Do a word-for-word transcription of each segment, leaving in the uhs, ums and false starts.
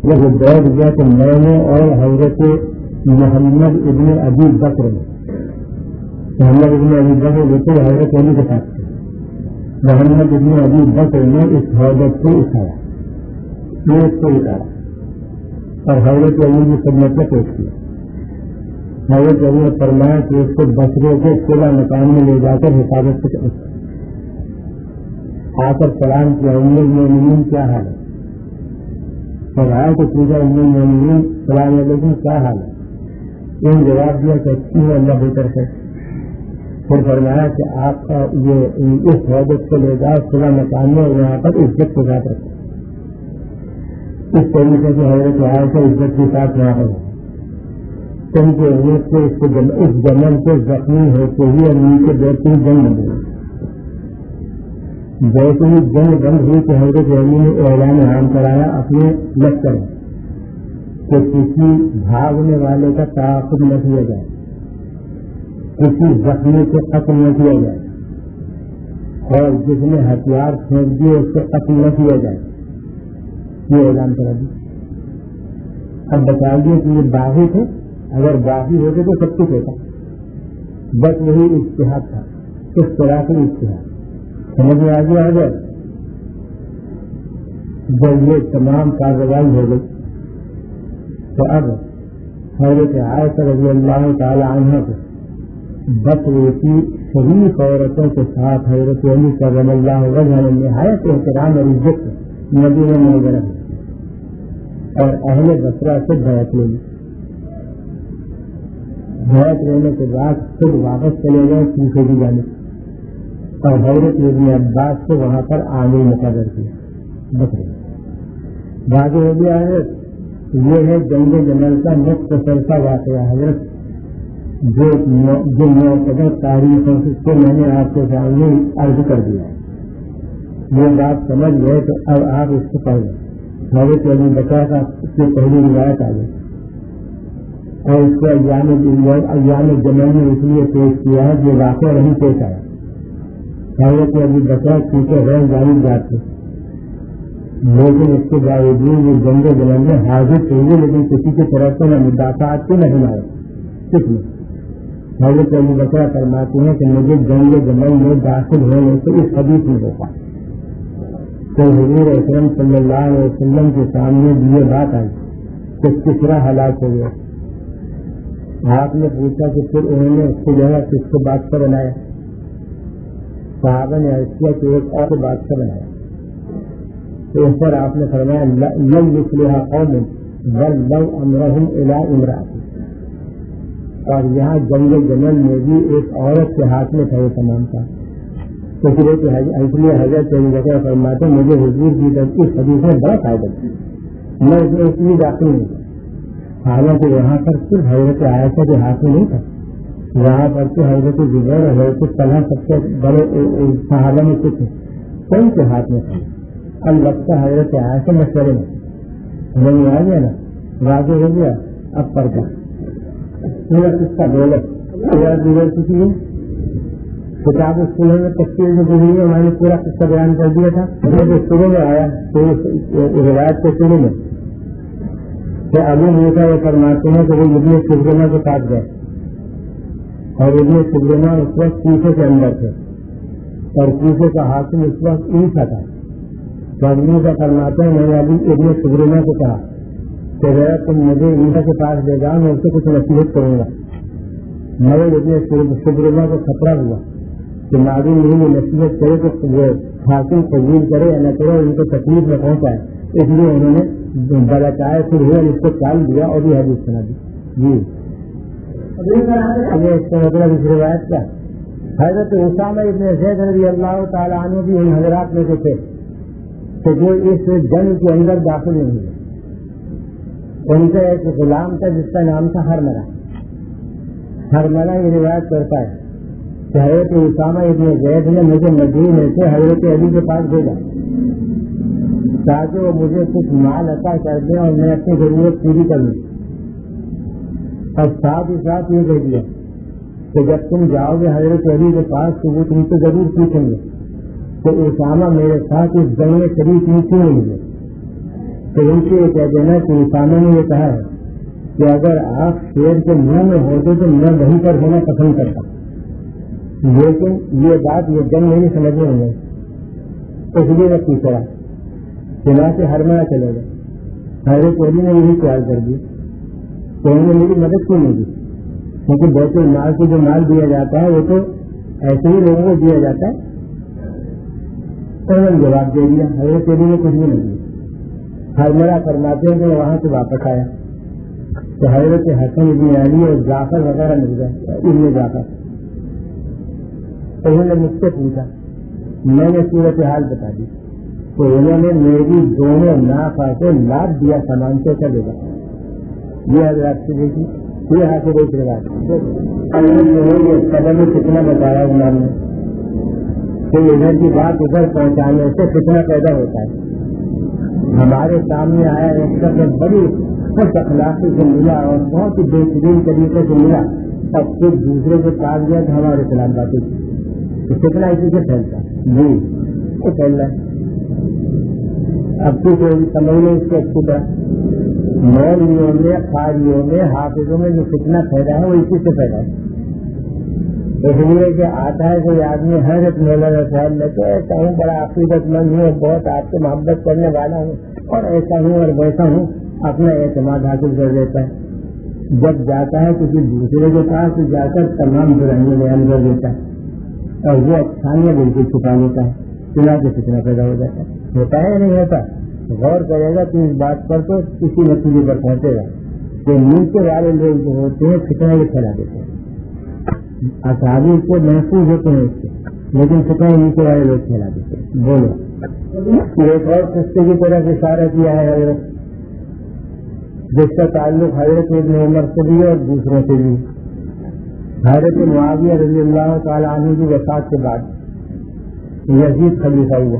جب وہ بیٹھ گیا تو میں نے اور حضرت محمد ابن ابی بکر محمد ابن ابی بکر جو حضرت علی کے ساتھ تھے، محمد ابن ابی بکر نے اس حضرت کو اٹھایا، میں اس کو اتارا اور حضرت علی کی خدمت میں پیش کیا۔ حضرت علی نے فرمایا کہ اس کو بچروں کو کھلا مکان میں لے جا کر حفاظت سے آ کر سلام کیا، ام المومنین کیا حال ہے؟ فرمایا کہ پوچھا ام المومنین السلام علیکم کیا حال ہے؟ ان جواب دیا کہ اچھی ہے اللہ بہتر ہے۔ پھر فرمایا کہ آپ کا یہ اس حضرت کو لے جاؤ کھلا مکان میں اور یہاں پر عزت کے ساتھ رکھو۔ اس طریقے سے حضرت عائشہ عزت کے ساتھ وہاں پر ان کے عزت سے اس جمل سے زخمی ہوتے ہی اور نیچے بیٹھتے ہی جنگ بند ہوئی۔ جیسے ہی جنگ بند ہوئی کہ حضرت علی نے اعلان عام کرایا اپنے لشکر کہ کسی بھاگنے والے کا تعاقب نہ کیا جائے، کسی زخمی سے قتل نہ کیا جائے، اور جس نے ہتھیار پھینک دیے اس سے قتل نہ کیا جائے، یہ اعلان کرا دیا۔ اب بتا دیے کہ یہ باغی تھے، اگر باغی ہوتے تو سب کچھ ہوتا، بس وہی اجتہاد تھا، اس طرح سے اجتہاد سمجھ میں آگے آ گیا۔ جب یہ تمام کارروائی ہو گئی تو اب حضرت عائشہ رضی اللہ تعالی عنہ کو بکرے کی شریف عورتوں کے ساتھ حضرت علی کرم اللہ وجہ نے نہایت احترام اور عزت مدینہ منورہ اور اہل بصرہ سے بیعت لے لی۔ بیعت لینے کے بعد خود واپس چلے گئے کوفے کی جانب اور حضرت ابن عباس کو وہاں پر عامل مقرر کیا۔ بکرے باقی ہو گیا ہے، یہ ہے جنگ جمل کا مختصر سا واقعہ حضرت، جو جو معتبر تاریخوں سے میں نے آپ کے سامنے عرض کر دیا ہے۔ یہ بات سمجھ گئے تو اب آپ اس کو پڑھ لیں۔ حضرت علی بکر کا کی پہلی روایت آ گئی اور اس کو ایام ایام جمل میں اس لیے پیش کیا ہے جو واقعہ نہیں پیش آیا۔ حضرت علی بکر کیونکہ غیر جانب جاتے لیکن اس کے باوجود یہ جنگ جمل میں حاضر ہوئے، لیکن کسی کی طرف سے نہ مدافعات کے نہ حمایت کچھ نہیں۔ حضرت علی بکر فرماتے ہیں کہ مجھے جنگ جمل میں داخل ہونے سے اس حدیث میں ہوتا تو حضور اکرم صلی اللہ علیہ وسلم کے سامنے یہ بات آئی کہ کسرا ہلاک ہو گیا۔ آپ نے پوچھا کہ پھر انہوں نے اس کی جگہ کس کو بادشاہ بنایا؟ صحابہ نے عرض کیا کہ ایک اور بادشاہ بنایا۔ تو اس پر آپ نے فرمایا لن یصلح قوم ولوا امرهم الى امرأة، اور یہاں جنگ جمل میں بھی ایک عورت کے ہاتھ میں تھا یہ تمام کا، اس لیے حضرت علی بکر فرماتے مجھے حضور کی طرف اس حدیث میں بڑا فائدہ تھا، میں اس میں اس لیے داخل نہیں تھا۔ حالانکہ وہاں پر صرف حضرت عائشہ کے ہاتھ میں نہیں تھا، وہاں پر تو حضرت زبیر اور حضرت طلحہ سب سے بڑے صحابہ میں کچھ کون کے ہاتھ میں تھا، البتہ حضرت عائشہ مشورے میں سمجھ میں آ گیا نا، واضح ہو گیا۔ اب پڑھتا پورا قصہ بولے دیگر کسی ہے کتاب اسکولوں میں تفصیل میں گزری ہے، میں نے پورا قصہ بیان کر دیا تھا۔ جو شروع میں آیا تو روایت کے شروع میں کہ ابو موسیٰ یہ فرماتے ہیں کہ وہ ابن سبرمہ کے ساتھ گئے اور ابن سبرمہ اس وقت کوفے کے اندر تھے اور کوفے کا حاکم اس وقت عیسیٰ تھا۔ تو ابو موسیٰ فرماتے ہیں میں نے ابھی ابن سبرمہ کو کہا کہ ذرا تم مجھے عیسیٰ کے پاس لے جاؤ، میں اس سے کچھ نصیحت کروں گا۔ مگر ابن سبرمہ کو خطرہ ہوا کہ معلوم نہیں یہ نصیحت کرے تو وہ حاکم قبول کرے یا نہ کرے، ان کو تکلیف میں پہنچائے، اس لیے انہوں نے بلکائے پھر ہوا اس کو ٹال دیا اور یہ حدیث سنا دی۔ جی اب اس کا مطلب اس روایت کا حضرت اسامہ ابن زید رضی اللہ تعالیٰ عنہ بھی ان حضرات میں سے تھے کہ جو اس جنگ کے اندر داخل نہیں ہوئے۔ ان کا ایک غلام تھا جس کا نام تھا ہرملہ۔ ہرملہ یہ روایت کرتا ہے کہ حضرت اسامہ ابن زید نے مجھے مدینے سے حضرت علی کے پاس بھیجا تاکہ وہ مجھے کچھ مال عطا کر دیں اور میں اپنی ضرورت پوری کر لوں، اور ساتھ ہی ساتھ یہ کہہ دیا کہ جب تم جاؤ گے حضرت علی کے پاس تو وہ تم سے ضرور پوچھیں گے کہ اسامہ میرے ساتھ اس جنگ میں شریک نہیں کیوں نہیں ہے۔ تو ان سے یہ کہہ دینا کہ انسانوں نے یہ کہا ہے کہ اگر آپ شیر کے منہ میں ہوتے تو میں وہیں پر ہونا پسند کرتا، لیکن یہ بات یہ جنگ نہیں سمجھنے ہوں گے، اس لیے میں پوچھ رہا چنا سے ہر منا چلے گا. حضرت علی نے یہی خیال کر دی تو انہوں نے میری مدد کیوں نہیں دی، کیونکہ بیت المال سے جو مال دیا جاتا ہے وہ تو ایسے ہی لوگوں کو دیا جاتا ہے. تو انہوں نے جواب دے دیا، حضرت علی نے کچھ بھی نہیں دیا. ہر مرا فرماتے ہیں کہ وہاں سے واپس آیا تو حضرت حسن ابن علی اور جعفر وغیرہ مل گئے، ابن جعفر. انہوں نے مجھ سے پوچھا، میں نے صورت حال بتا دی تو انہوں نے میری دونوں نافع کو لاد دیا سامان سے چلے گا. یہ حضرات سے دیکھی یہ حاصل ایک روایت سبب کتنا بتایا انہوں نے کہ ادھر کی بات ادھر پہنچانے سے کتنا پیدا ہوتا ہے. ہمارے سامنے آیا ایک شخص بڑی خوش اخلاقی سے ملا اور بہت ہی بہترین طریقے سے ملا، اور پھر دوسرے کو کاٹ دیا کہ ہمارے خلاف باتیں کی، کتنا اسی سے پھیلتا ہے. جی وہ پھیل رہا ہے. اب تو کوئی سمجھ لیں اس کو اچھی طرح مولویوں میں، قاریوں میں، حافظوں میں جو کتنا پھیلا ہے وہ اسی سے پھیلا ہے. اس لیے کہ آتا ہے کوئی آدمی حضرت مولانا صاحب میں تو ایسا ہوں، بڑا عقیدت مند ہوں، بہت آپ سے محبت کرنے والا ہوں اور ایسا ہوں اور ویسا ہوں، اپنا اعتماد حاصل کر دیتا ہے. جب جاتا ہے کسی دوسرے کے پاس جا کر تمام برائیاں بیان کر دیتا ہے اور وہ اچھائیاں بالکل چھپا لیتا ہے. چنا کے کتنا پیدا ہو جاتا ہے. ہوتا ہے یا نہیں ہوتا؟ غور کرے گا تو اس بات پر تو کسی نتیجے پر پہنچے گا کہ نیچے والے لوگ جو ہوتے ہیں کتنا یہ پھیلا دیتے ہیں. اصحابی کو محفوظ ہوتے ہیں اس سے، لیکن کتنا نیچے والے لوگ پھیلا دیتے ہیں. بولو ایک اور قصے کی طرف اشارہ کیا ہے حضرت، جس کا تعلق حضرت ابن عمر سے بھی اور دوسروں سے بھی. حضرت معاویہ رضی اللہ تعالی عنہ کی وفات کے بعد یزید خلیفہ ہوا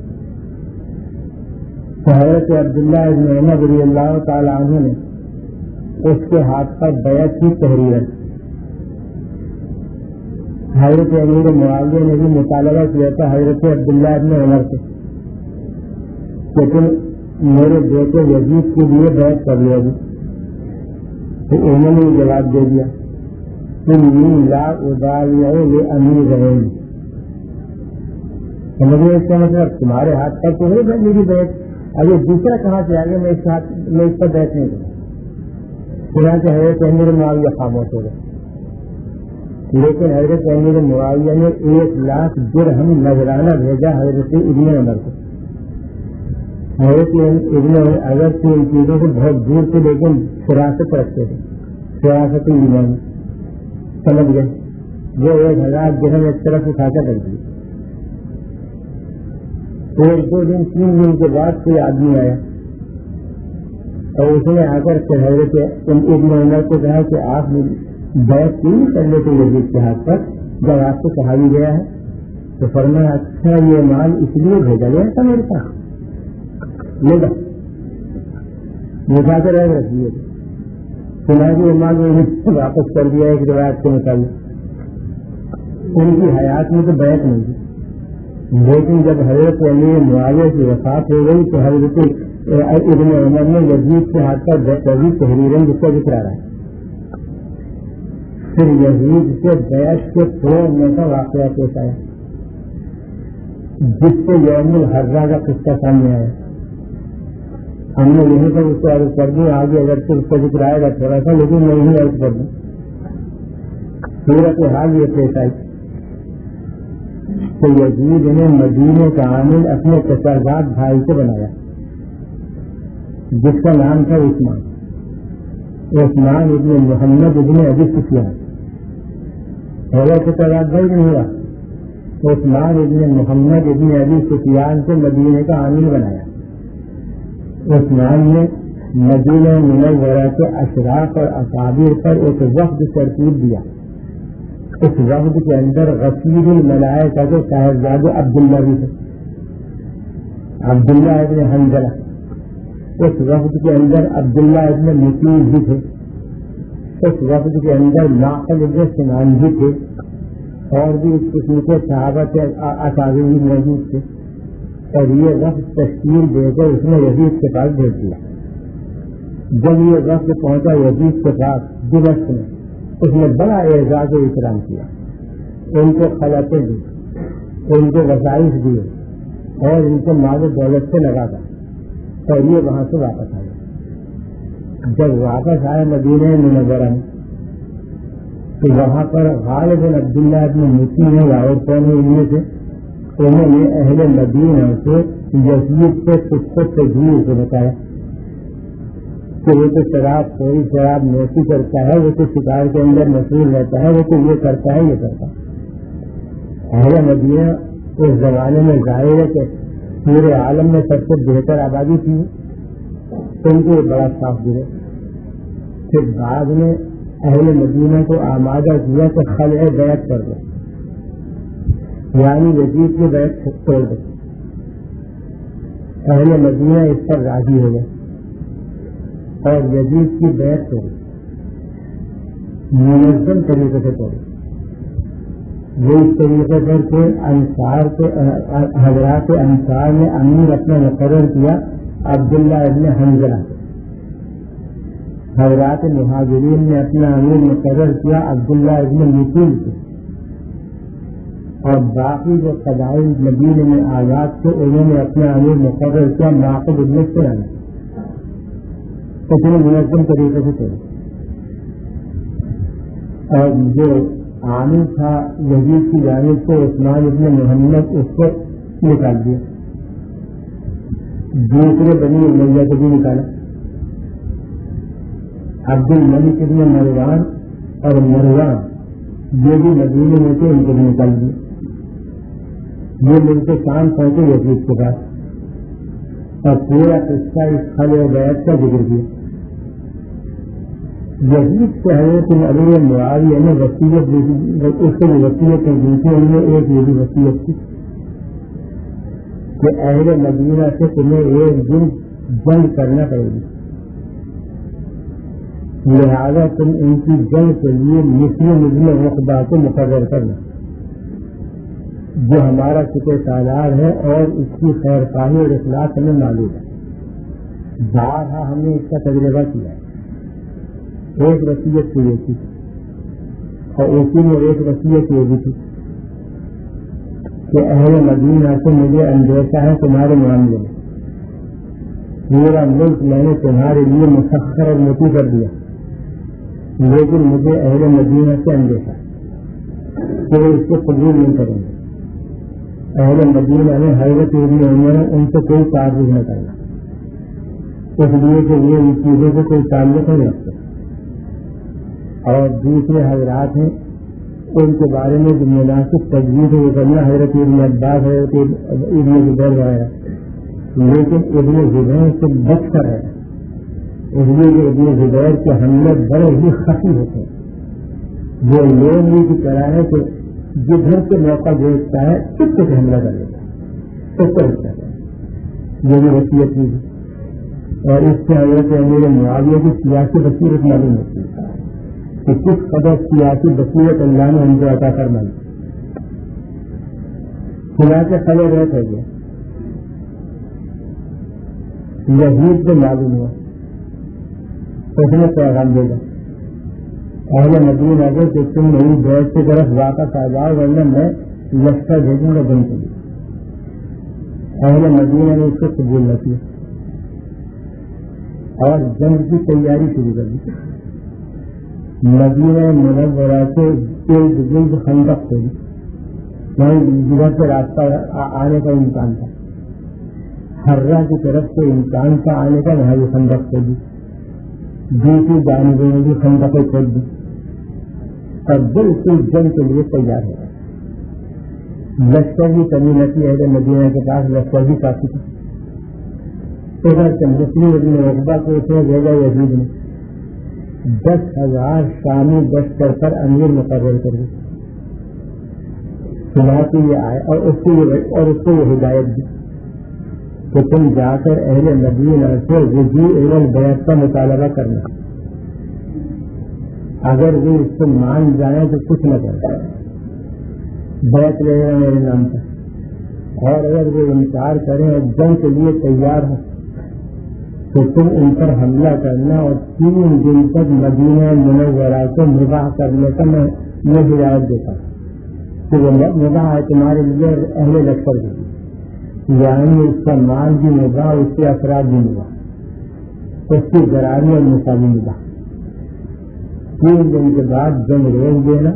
تو حضرت عبداللہ ابن عمر رضی اللہ تعالی عنہ نے اس کے ہاتھ پر بیعت کی تحریر. حضرت امیر معاویہ نے بھی مطالبہ کیا تھا حضرت عبداللہ ابن عمر سے کہ تم میرے بیٹے یزید کے لیے بیعت کر لیا. تو انہوں نے جواب دے دیا تم لا اداویہ امیر رہے. سمجھے اس کا مطلب تمہارے ہاتھ پر تو نہیں میری بیعت. اب یہ دوسرا کہاں سے آگے میں اس ہاتھ میں اس پر بیعت نہیں کروں. چنانچہ حضرت امیر معاویہ خاموش ہو گئے. لیکن حضرت امیر معاویہ نے ایک لاکھ درہم نذرانہ بھیجا حضرت ابن عمر کو. حضرت ابن عمر اگر تو ان چیزوں سے بہت دور تھے لیکن فراست رکھتے تھے، فراست ایمان سمجھ گئے. وہ ایک ہزار درہم ایک طرف اٹھا کر رکھ دیے. ایک دو دن تین دن کے بعد کوئی آدمی آیا اور اس نے آ کر حضرت ابن عمر کو کہا کہ آپ بیعت کیوں نہیں کر لیتے یزید کے ہاتھ پر جب آپ کو کہا بھی گیا ہے؟ تو فرمایا اچھا یہ مال اس لیے بھیجا گیا تھا میرے پاس، لے گا مجھا کر رکھ دیے. سنا کہ یہ مال واپس کر دیا ایک روایت کے مطابق. ان کی حیات میں تو بیعت نہیں تھی، لیکن جب حضرت امیر معاویہ کی وفات ہو گئی تو حضرت ابن عمر نے یزید کے ہاتھ پر بیعت تحریریں جس کا ذکر آ رہا ہے. پھر یزید سے بیعت کے توڑنے کا واقعہ پیش آیا جس سے یوم الحرہ کا قصہ سامنے آیا. ہم نے یہیں پر اس کو عرض کر دوں، آگے اگر پھر اس کا ذکر آئے گا تھوڑا سا، لیکن میں یہیں عرض کر دوں. صورت حال یہ پیش آئی کہ یزید نے مدینے کا عامل اپنے تصرفات بھائی سے بنایا جس کا نام تھا عثمان. عثمان ابن محمد ابن ابی سفیان ہوگا تصرفات بھائی نہیں ہوا. عثمان ابن محمد ابن ابی سفیان سے مدینے کا عامل بنایا. عثمان نے مدینہ منورہ کے اشراف اور اکابر پر ایک وفد ترتیب دیا. اس وفد کے اندر غفیر الملائکہ کے صاحبزادے عبداللہ بھی تھے، عبداللہ ابن حنظلہ. اس وفد کے اندر عبداللہ ابن مطیع بھی تھے. اس وفد کے اندر معقل ابن سنان بھی تھے اور بھی اس قسم کے صحابہ کے اکابر بھی موجود تھے. اور یہ وقت تشکیل دے کر اس نے یزید کے پاس بھیج دیا. جب یہ وقت پہنچا یزید کے پاس دمشق میں، اس نے بڑا اعزاز و اکرام کیا، ان کو خلعتیں دی، ان کو وظائف دیے اور ان کو مال و دولت سے لگا تھا، اور یہ وہاں سے واپس آیا. جب واپس آئے مدینہ منورہ میں تو وہاں پر غالب بن عبداللہ ابن مسلم نے اور کون ان میں سے انہوں نے اہل مدینہ سے یزید سے کچھ کو تجویز سے بتایا کہ وہ تو شراب کوئی شراب نوشی کرتا ہے، وہ تو شکار کے اندر مشہور رہتا ہے، وہ تو یہ کرتا ہے یہ کرتا ہے. اہل مدینہ اس زمانے میں ظاہر ہے کہ پورے عالم میں سب سے بہتر آبادی تھی، ان کو بڑا صاف دے. پھر بعد میں اہل مدینہ کو آمادہ کیا کہ خلع بیعت کر دو، یعنی یزید کی بیعت چھوڑ دو. اہل مدینہ اس پر راضی ہو گئے اور یزید کی بیعت کری، منظم طریقے سے کری. وہ اس طریقے پر کہ انصار کے حضرات انصار نے امیر اپنا مقرر کیا عبداللہ ابن حنظلہ، حضرات مہاجرین نے اپنا امیر مقرر کیا عبداللہ ابن مسعود سے، اور باقی جو قبائل مدینے میں آزاد تھے انہوں نے اپنا امیر مقرر کیا معقب ابن سلام. اتنے منظم طریقے سے چلے. اور جو عامل تھا یزید کی جانب سے عثمان ابن محمد، اس کو نکال دیا. دوسرے بنی امیہ کو بھی نکالا، عبد الملک ابن مروان اور مروان یہ بھی مدینے میں تھے، ان کو بھی نکال دیا. یہ مل کے کام پہنچے یزید کے پاس اور پورا قصہ اس خلع و بیعت کا ذکر کیا. یزید سے حضرت علی معاویہ نے وصیت دی، اس سے وصیت دی تھی. ان میں ایک یہ بھی وصیت تھی کہ اہل مدینہ سے تمہیں ایک دن جنگ کرنا پڑے گی، لہذا تم ان کی جنگ کے لیے مسلم ابن عقبہ کو مقرر کرنا، جو ہمارا سپہ سالار ہے اور اس کی خیر خواہی اور اخلاص ہمیں معلوم ہے. بارہا ہم نے اس کا تجربہ کیا ہے. ایک وصیت کی یہ تھی اور اسی میں ایک وصیت یہ بھی تھی کہ اہل مدینہ سے مجھے اندیشہ ہے تمہارے معاملے میں، پورا ملک میں نے تمہارے لیے مسخر اور مطیع کر دیا، لیکن مجھے اہل مدینہ سے اندیشہ کہ وہ اس کو قبول نہیں کریں گے. اہل مدینہ نے حضرت ابن عمر ان سے کوئی تعارف نہ کرنا، اس لیے کہ یہ ان چیزوں سے کوئی تعلق نہیں رکھتے. اور دوسرے حضرات ہیں ان کے بارے میں جو مناسب تجویز ہے وہ کرنا، حضرت ابن عباس، حضرت ابن زبیر وغیرہ، لیکن ابن زبیر سے بچ کر ہے، اس لیے کہ ابن زبیر کے حملے بڑے ہی خفی ہوتے ہیں. وہ لوگ بھی کی طرح ہے کہ جدھر سے موقع دیکھتا ہے چپ سے حملہ کر لیتا ہے، اس طرح ہے. یہ بھی وصیت کی اور اس سے حضرت امیر معاویہ کی سیاسی بصیرت معلوم ہوتی ہے کہ کس قدر سیاسی بصیرت اللہ نے ان کو عطا فرمائی. خدا کے خلع بیعت ہو گیا. یزید سے معلوم ہوا، اس نے پیغام دے گا اہل مدینہ کو کہ تم میری بیعت کی طرف واپس آ جاؤ ورنہ میں لشکر بھیجوں گا جنگ کے لیے. اہل مدینہ نے اس کو قبول نہ کیا اور جنگ کی تیاری شروع کر دی. مدینہ منورہ سے ارد گرد خندق ہوئی، وہیں جگہ سے راستہ آنے کا امکان تھا. ہررا کی طرف سے امکان تھا آنے کا، وہاں بھی خندق کھودی. دوسری جانبوں میں بھی خندقیں کھود دی اور بالکل جنگ کے لیے تیار ہو گئے. لشکر بھی کمی نہ تھی، اہل مدینہ کے پاس لشکر بھی کافی تھا. ادھر سے مسلم ابن عقبہ کو اس نے بھیجا یزید نے، دس ہزار شامی لشکر پر امیر مقرر کر دی. چنانچہ یہ آئے اور اس کو یہ اور اس کو یہ ہدایت دی کہ تم جا کر اہل مدینہ سے رجوع الی البیعت کا مطالبہ کرنا، اگر وہ اس کو مان جائیں تو کچھ نہ کرتا، بیعت لے گا میرے نام پر، اور اگر وہ انکار کریں اور جنگ کے لیے تیار ہوں تو تم ان پر حملہ کرنا اور تین دن تک مدینہ منورہ کو مباح کرنے کا میں یہ ہدایت دیتا کہ وہ مباح ہے تمہارے لیے اہل لشکر کی، یعنی اس کا مال بھی مباح، اس کے افراد بھی مباح، اس کی گرانی اور مساوی مباح۔ تین دن کے بعد جنگ روک دینا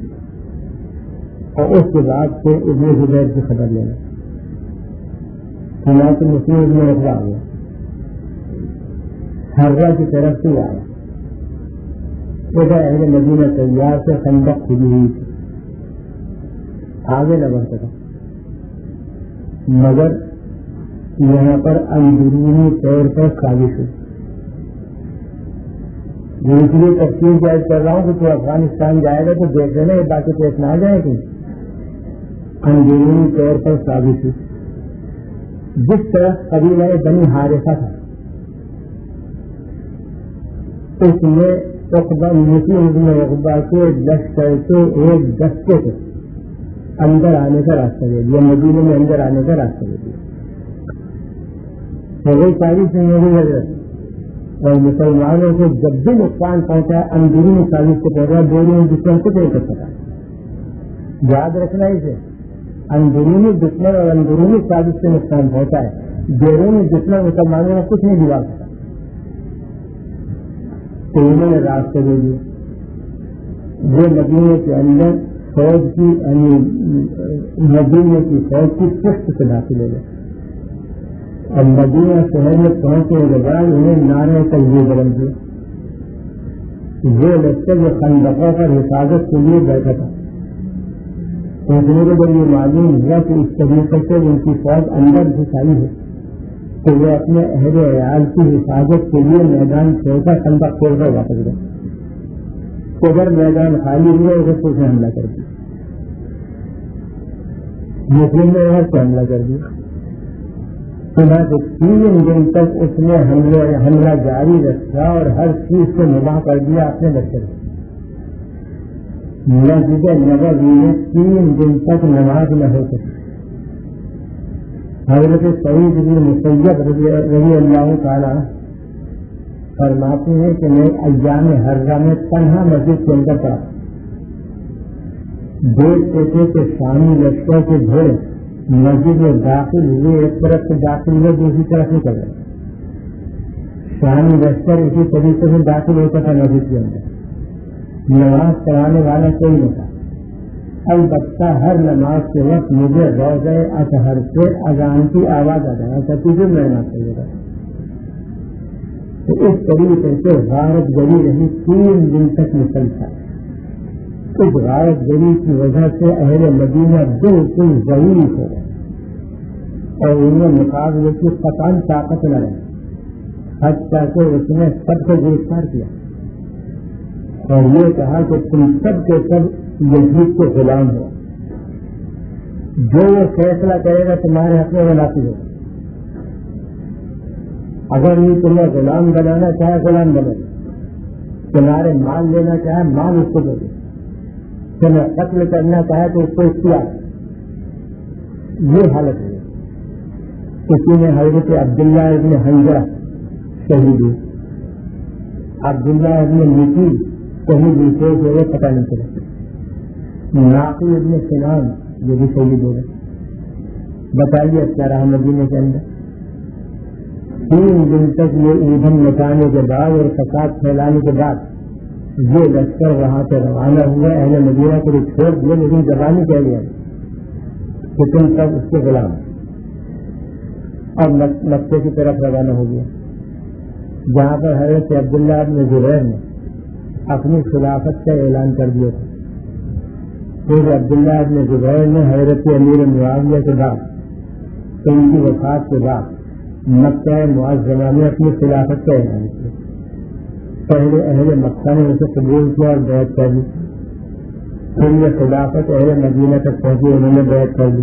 اور اس کے بعد سے ابن زبیر کی خبر لینا۔ چنانچہ مسلم ابن عقبہ آ گیا، حرہ کی طرف سے آیا، ادھر اہل مدینہ تیار سے خندق کھلی ہوئی تھی، آگے نہ بڑھ سکا، مگر یہاں پر اندرونی طور پر کاوش ہوئی۔ یہ اس لیے تفصیل جائز کر رہا ہوں کہ تو افغانستان جائے گا تو دیکھ لینا یہ باتیں پیش نہ آ جائیں گی۔ اندرونی طور پر کاوش ہوئی، جس طرح قبیلہ بنی حارثہ تھا اس میں عقبہ مسلم ابن عقبہ کے لشکر کے ایک دستے کو اندر آنے کا راستہ دے دیا، مدینے میں اندر آنے کا راستہ دے دیا۔ وہی ساری سے میری حضرت اور مسلمانوں کو جب بھی نقصان پہنچا اندرونی سازش سے پہنچا، بیرونی دشمن کچھ نہیں کر سکا۔ یاد رکھنا اسے، اندرونی دشمن اور اندرونی سازش سے نقصان پہنچا ہے، بیرونی دشمن مسلمانوں کو کچھ نہیں دلا سکا۔ تو انہوں نے راستے دے دیے، وہ مدینے کے اندر فوج کی یعنی مدینے کی فوج کی پشت سے داخل ہو گئے، اور مدینہ شہر میں پہنچنے کے بعد انہیں نعرے تکبیر بلند کیا۔ وہ لشکر جو خندقوں پر حفاظت کے لیے بیٹھا تھا، پہنچنے کے بعد یہ معلوم ہوا کہ اس طریقے سے ان کی فوج اندر گھسائی ہے تو وہ اپنے اہل عیال کی حفاظت کے لیے میدان چھوڑ کر خندق چھوڑ کر واپس گئے۔ ادھر میدان خالی ہوئے، ادھر سے حملہ کر دیا، مسلم نے ادھر سے حملہ کر دیا۔ چنانچہ تین دن تک اس نے حملہ جاری رکھا اور ہر چیز سے مباح کر دیا اپنے لشکر کو۔ مسجد نبوی میں تین دن تک نماز نہ ہو سکی۔ حضرت سعید بن مسیب رضی اللہ تعالیٰ فرماتے ہیں کہ میں ایام حرہ میں تنہا مسجد کے اندر پڑا، دیکھتے تھے کہ شامی لشکر کے گھوڑے مسجد میں داخل ہوئے، ایک طرف سے داخل ہوئے دوسری طرف نکل گئے۔ شامی لشکر اسی طریقے سے داخل ہوتا تھا مسجد کے اندر، نماز پڑھانے والا کوئی نہیں تھا۔ البتہ ہر نماز کے وقت مجھے روزہ اطہر سے اذان کی آواز آ جانا چاہتی تھی، میں نماز پڑھ گا۔ تو اس طریقے سے غارت گری رہی، تین دن تک مسلسل۔ اس غارت گری کی وجہ سے اہل مدینہ بالکل ضعیف ہو گئے اور انہیں مقابلے کی قطعاً طاقت نہ رہی، حتیٰ کہ اس نے سب کو گرفتار کیا اور یہ کہا کہ تم سب کے سب یزید کے غلام ہو، جو وہ فیصلہ کرے گا تمہارے حق میں نافذ ہوگا۔ اگر یہ تمہیں غلام بنانا چاہے غلام بنے، تمہارے مال لینا چاہے مال اس کو دے دے، تمہیں قتل کرنا چاہے تو اس کو اختیار۔ یہ حالت ہے، کسی نے حضرت عبداللہ ابن حنظلہ شہید ہوئی، عبداللہ ابن نقیل شہید ہوئی تھے، جو وہ پتہ نہیں چلا، ناقی ابن سنان جو بھی شہید ہو گئے۔ بتائیے کیا رہا مدینے کے اندر؟ تین دن تک یہ ایندھن مچانے کے بعد اور فساد پھیلانے کے بعد یہ لشکر وہاں سے روانہ ہوا، اہل مدینہ کو چھوڑ دیا، لیکن زبانی کہہ دیا کہ تم سب اس کے غلام، اور مکے کی طرف روانہ ہو گیا، جہاں پر حضرت عبداللہ بن زبیر نے اپنی خلافت کا اعلان کر دیا تھا۔ پھر عبداللہ بن زبیر نے حضرت امیر معاویہ کے بعد ان کی وفات کے بعد مکہ معظمہ میں اپنی خلافت کا اعلان کیا۔ پہلے اہل مکہ نے اسے قبول کیا اور بیعت کر دی، پھر یہ خلافت اہل مدینہ تک پہنچی، انہوں نے بیعت کر دی۔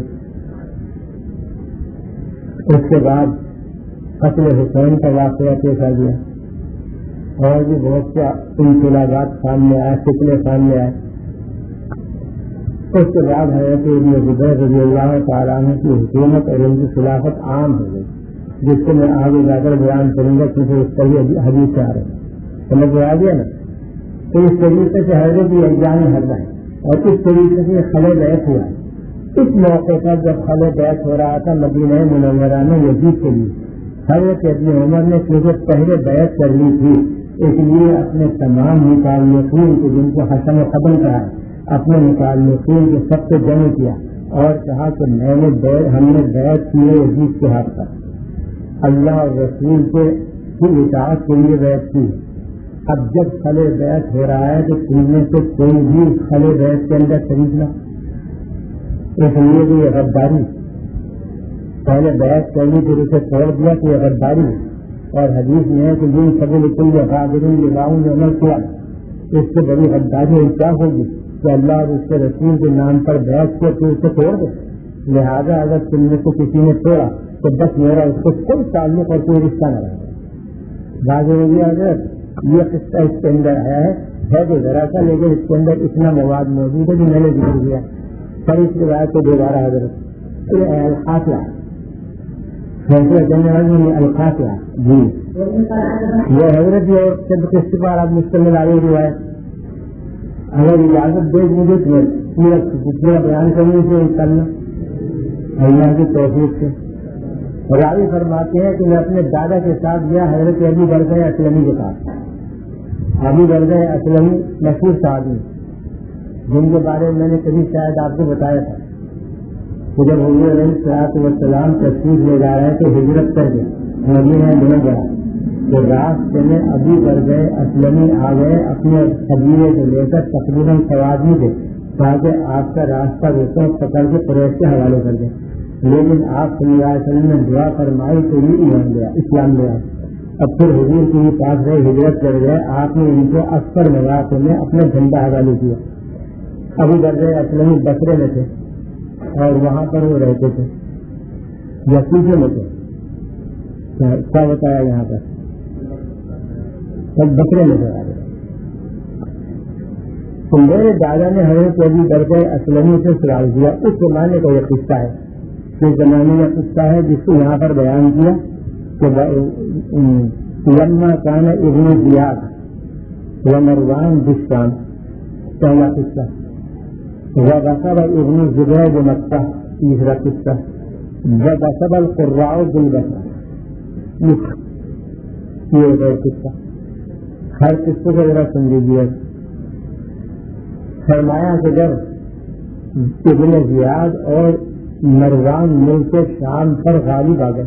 اس کے بعد قتل حسین کا واقعہ پیش آ گیا اور بھی بہت سے انقلابات سامنے آئے، فتنے سامنے آئے۔ اس کے بعد حضرت ابن زبیر رضی اللہ تعالیٰ عنہ کی حکومت اور ان کی خلافت عام ہو گئی، جس کو میں آگے جا کر بیان کروں گا کیونکہ اس پر یہ حدیث آ رہے ہیں، سمجھ میں آ گیا نا۔ تو اس طریقے سے حضرت بھی ایام حربہ ہے اور اس طریقے سے خلع بیعت ہوا ہے۔ اس موقع پر جب خلع بیعت ہو رہا تھا مدینہ منورہ میں یزید کے لیے، حضرت ابن عمر نے کیونکہ پہلے بیعت کر لی تھی، اس لیے اپنے تمام متعلقین کو جن کو حسن و ختم کہا ہے، اپنے متعلقین کے سب سے جمع کیا اور کہا کہ میں نے بیعت ہم نے بیعت کی ہے یزید کے ہاتھ پر، اللہ اور رسول کے کی اطاعت کے لیے بیعت کی۔ اب جب خلع بیعت ہو رہا ہے تو تم میں سے کوئی بھی خلع بیعت کے اندر شریک نہ، اس لیے کہ یہ غداری، پہلے بیعت کرنی پھر اسے چھوڑ دیا تو یہ غداری ہے۔ اور حدیث میں ہے کہ جن سبل کل غادر لگاؤں جو عمل کیا، اس سے بڑی غداری اور کیا ہوگی کہ اللہ اور اس کے رسول کے نام پر بیعت کیا تو اسے چھوڑ دے۔ لہذا اگر تم میں سے کسی نے چھوڑا تو بس میرا اس کو کوئی تعلق اور کوئی رشتہ نہ رہے۔ بازو حضرت یہ قصہ اس کے اندر آیا ہے ہے تو ذرا سا، لیکن اس کے اندر اتنا مواد موجود ہے کہ میں نے ذکر کیا۔ پر اس روایت کو دوبارہ حضرت القافلہ فیصلہ کرنے والے میں القافلہ جی یہ حضرت یہ چند قسط پر آپ مشتمل آ رہی روایت، اگر اجازت دے مجھے تو پورا پورا بیان کرنے سے کرنا اللہ کی توفیق سے۔ راوی فرماتے ہیں کہ میں اپنے دادا کے ساتھ گیا حضرت ابو برزہ اسلمی کے پاس۔ ابو برزہ اسلمی مشہور صحابی جن کے بارے میں میں نے کبھی شاید آپ کو بتایا تھا کہ جب حضور علیہ الصلوۃ والسلام تشریف لے جا رہے تھے ہجرت کر کے مدینہ منورہ، تو راستے میں ابو برزہ اسلمی آ گئے اپنے قبیلے سے لے کر تقریباً سوادی تھے تاکہ آپ کا راستہ روکو پکڑ کے قریش کے حوالے کر دیں، لیکن آپ صلی اللہ علیہ وسلم نے دعا فرمائی تو یہ ایمان لیا اسلام لیا۔ اب پھر حضور کے پاس رہے ہجرت کر گئے، آپ نے ان کو اکثر مواقع میں اپنے جھنڈا حوالے کیا۔ ابو برزہ اسلمی بصرے میں تھے اور وہاں پر وہ رہتے تھے یا کوفے میں تھے، کیا بتایا یہاں پر سب بصرے میں تھے۔ تو میرے دادا نے حضرت ابو برزہ اسلمی سے سوال کیا، اس زمانے کا یہ قصہ ہے، اس زمانے کا قصہ ہے جس کو یہاں پر بیان کیا کہ لما کان ابن زیاد و مروان بشام، پہلا قصہ، وبصر ابن زبیر مکہ، تیسرا قصہ، وبصر القراء بالبصرہ، یہ ایک قصہ۔ ہر قصے کو ذرا سن لیجیے۔ فرمایا کہ جب ابن زیاد اور مروان ملک شام پر غالب آ گئے،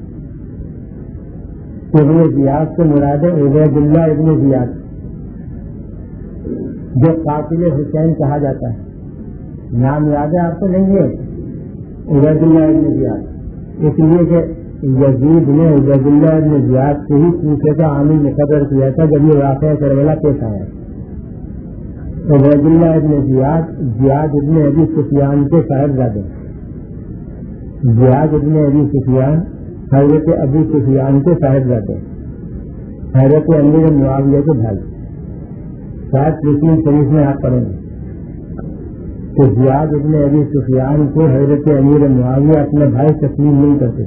ابن زیاد سے مراد ہے عبید اللہ ابن زیاد جو قاتل حسین کہا جاتا ہے، نام یاد ہے آپ کو؟ نہیں ہے عبید اللہ ابن زیاد، اس لیے کہ یزید نے عبید اللہ ابن زیاد سے ہی کوفے کا عامل مقرر کیا تھا جب یہ واقعہ کربلا پیش آیا۔ عبید اللہ ابن زیاد زیاد ابن ابی سفیان کے صاحبزادے، زیاد ابن ابی سفیان حضرت ابو سفیان کے صاحبزادے، حضرت امیر معاویہ کے بھائی، شاید مسلم شریف میں آپ پڑھیں گے کہ زیاد ابن ابی سفیان کو حضرت امیر معاویہ اپنے بھائی تسلیم نہیں کرتے،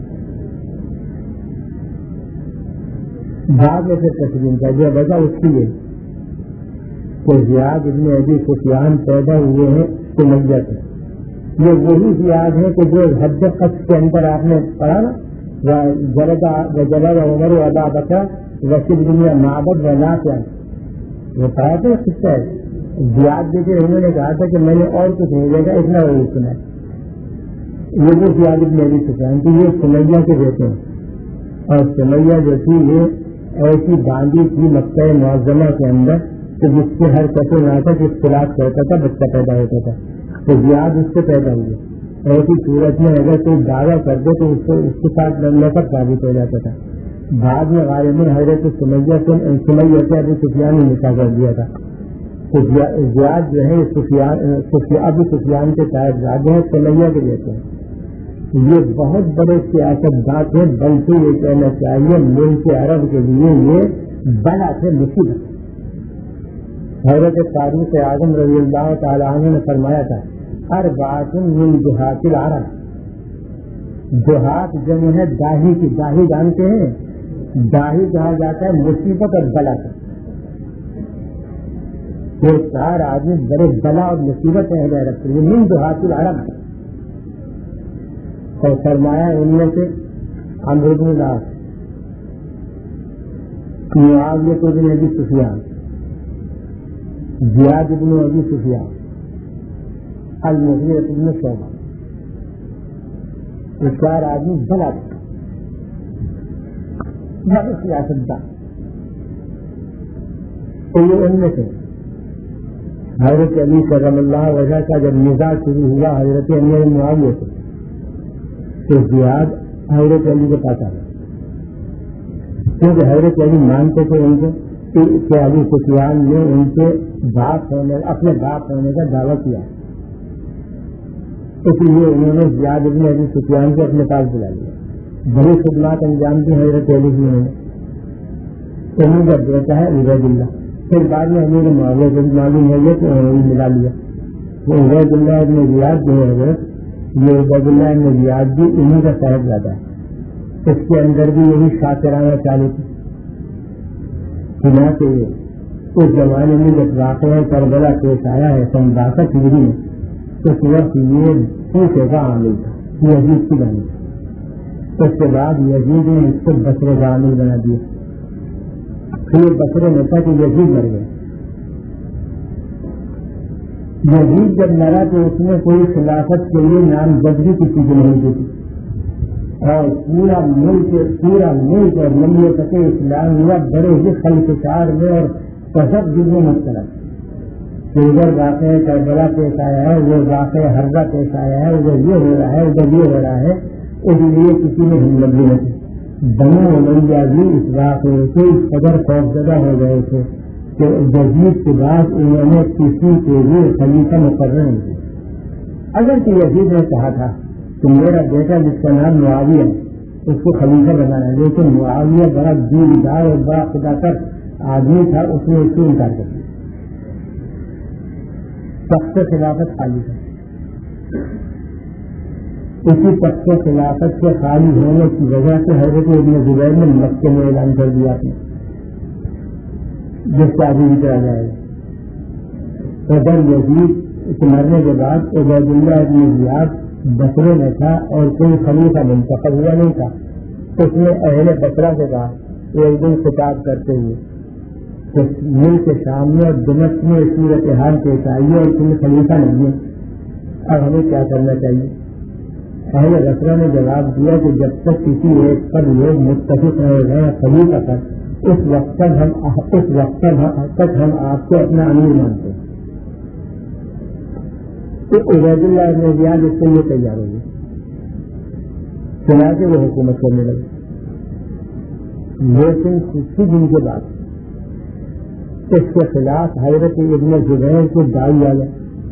بعد میں پھر تسلیم کر دیا۔ وجہ اس کی ہے کہ زیاد ابن ابی سفیان پیدا ہوئے ہیں سمیہ سے، یہ وہی زیاد ہے کہ جو حد قصد کے اندر آپ نے پڑھا نا، جلد عمر ابا بکر رشید دنیا معبد و نافع، وہ پڑھا تھا قصہ ہے۔ زیاد دیکھے انہوں نے کہا تھا کہ میں نے اور کچھ نہیں دیکھا، اتنا وہی سنا ہے۔ یہ وہ زیاد ابن ابی سفیان کہ یہ سمیہ کے بیٹے ہیں، اور سمیہ جو تھی یہ ایسی باندھی تھی مکہ معظمہ کے اندر کہ جس کے ہر قطع نہ تھا جس خلاف کرتا تھا بچہ پیدا ہوتا تھا، تو زیاد اس سے پیدا ہوئے۔ ایسی صورت میں اگر کوئی دعویٰ کر دے تو اس کو اس کے ساتھ لڑنے پر ثابت ہو جاتا تھا۔ بعد میں غالباً حضرت سمیہ سے سمیہ سے ابو سفیان نے نکاح کر دیا تھا۔ تو زیاد جو ہے سفیان ابو سفیان کے صاحبزادے ہیں، سمیہ کے بیٹے ہیں۔ یہ بہت بڑے سیاستدان تھے، بلکہ یہ کہنا چاہیے ملک عرب کے لیے یہ بڑا تھے مصیبت، حضرت فاروق اعظم رضی اللہ تعالیٰ عنہ نے فرمایا تھا اربعۃ من جہات العرب. جہات جمع ہے داہی کی. داہی جانتے ہیں؟ داہی کہا جاتا ہے مصیبت اور بلا کا. یہ چار آدمی بڑے بلا اور مصیبت اہل عرب کے من جہات العرب. اور فرمایا ان میں سے عمرو بن العاص, معاویہ بن ابی سفیان, زیاد بن ابی سفیان, المغیرہ بن شعبہ. یہ چار آدمی بلا بڑے سیاست دان. تو یہ ان میں سے حضرت علی کرم اللہ وجہ کا جب نزاع شروع ہوا حضرت امیر معاویہ سے, تو زیاد حضرت علی کے پاس آ گیا, کیونکہ حضرت علی مانتے تھے ان کو کہ ابو سفیان نے ان کے باپ ہونے اپنے باپ ہونے کا دعویٰ کیا, اس لیے انہوں نے زیاد ابن ابی سفیان کو اپنے پاس بلا لیا. بڑی خدمات انجام دی حضرت علی کی. انہوں کا بیٹا ہے عبید اللہ. پھر بعد میں امیر معاویہ کو معلوم ہو گیا تو انہوں نے ملا لیا. وہ عبید اللہ ابن زیاد جو ہے حضرت, یہ عبید اللہ ابن زیاد بھی انہیں کا صاحب زیادہ ہے. اس کے اندر بھی یہی شاکرانہ چالو تھی. چنانچہ اس زمانے میں جب واقعہ کربلا پیش آیا ہے سن باسٹھ ہجری میں, اس وقت یہ پوچھے کا عامل تھا, یزید کی بنی. اس کے بعد یزید نے اس کو بصرے کا عامل بنا دیا. پھر بصرے میں تھا کہ یزید مر گئے. یزید جب مرا تو اس میں کوئی خلافت کے لیے نام بدری کسی کو نہیں دیتی, اور پورا ملک پورا ملک اور مملکت اسلام ہوا بڑے ہی خلفشار میں اور تشدد میں مبتلا. ادھر واقع کربلا پیش آیا ہے, وہ واقع ہرزہ پیش آیا ہے, ادھر یہ ہو رہا ہے, ادھر یہ ہو رہا ہے. اس لیے کسی نے ہمت بھی نہیں. بنو امیہ بھی اس واقعے سے اس قدر خوفزدہ ہو گئے تھے کہ یزید کے بعد انہوں نے کسی کے لیے خلیفہ مقرر نہیں کیا. اگر کہ یزید نے کہا تھا کہ میرا بیٹا جس کا نام معاویہ اس کو خلیفہ بنانا ہے, لیکن معاویہ بڑا دیندار اور بڑا خدا کر آدمی تھا, اس نے اس سے انکار کر دیا. تخت خلافت خالی تھا. اسی تخت خلافت کے خالی ہونے کی وجہ سے حضرت ابن زبیر نے مکے میں اعلان کر دیا اپنے, جس کا ابھی بھی کرا جائے گا. صدر یزید کے مرنے کے بعد عبید اللہ ابن زیاد بصرے میں تھا اور کوئی خلیفہ منتخب ہوا نہیں تھا. اس نے اہل بصرہ سے کہا ایک دن خطاب کرتے ہوئے کہ ملک کے سامنے اور دمشق میں صورت حال پیش آئی ہے اور تمہیں خلیفہ نہیں ہے, اب ہمیں کیا کرنا چاہیے؟ اہل بصرہ نے جواب دیا کہ جب تک کسی ایک پر لوگ متفق رہے گئے خلیفہ پر, اس وقت تک ہم اس وقت تک ہم آپ کو اپنا امیر مانتے ہیں. تو عبید اللہ ابن زیاد اس کے لیے تیار ہو گئے. چنانچہ وہ حکومت کرنے لگے. لیکن کچھ دن کے بعد اس کے خلاف حضرت ابن زبیر کو دائی آیا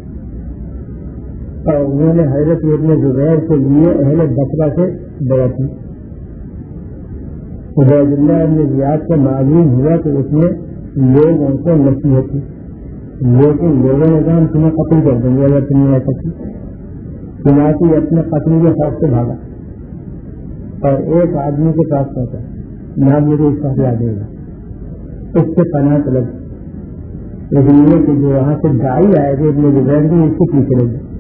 اور انہوں نے حضرت ابن زبیر کے لیے اہل بصرہ سے بیعت کی. عبید اللہ ابن زیاد کو معلوم ہوا کہ اس نے لوگوں کو نصیحت کی, لیکن لوگوں نے کہا ہم تمہیں قتل کر دیں گے اگر تم نہیں رہ سکتی. چنانچہ اپنے قتل کے خوف سے بھاگا اور ایک آدمی کے پاس پہنچا, نام مجھے اس کا یاد دے گا. اس سے پناہ طلب, اس لیے کہ جو وہاں سے دائی آئے تھے ابن زبیر بھی اس کو پیچھے لگ گئے.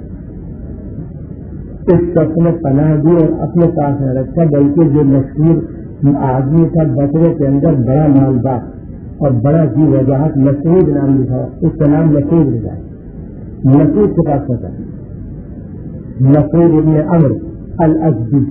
اس شخص نے پناہ دی اور اپنے پاس نہ رکھا, بلکہ جو مشہور آدمی تھا بصرے کے اندر بڑا مالدار اور بڑا جی وجاہت مسعود نام لکھا, اس کا نام مسعود لکھا ہے. مسعود کے پاس پہنچا, مسعود ابن عمرو الازدی,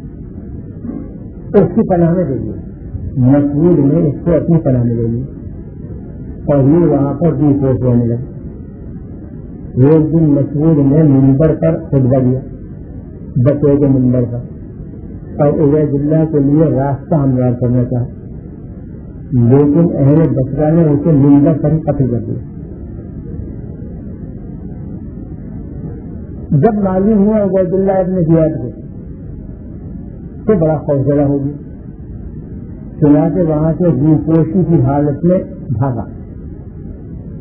اس کی پناہ میں دے دیا. مسعود نے اس کو اپنی پناہ میں لے لی اور یہ وہاں پر بھی پیش ہونے لگا. ایک دن مسعود نے منبر پر خطبہ دیا, بچے کے منبر پر, اور عبید اللہ کے لیے راستہ ہموار کرنا چاہا, لیکن اہل بصرہ نے اسے منبر پر ہی قتل کر دیا. جب معلوم ہوا عبید اللہ ابن زیاد کو تو بڑا خوفزدہ ہو گیا. چنانچہ وہاں سے روپوشی کی حالت میں بھاگا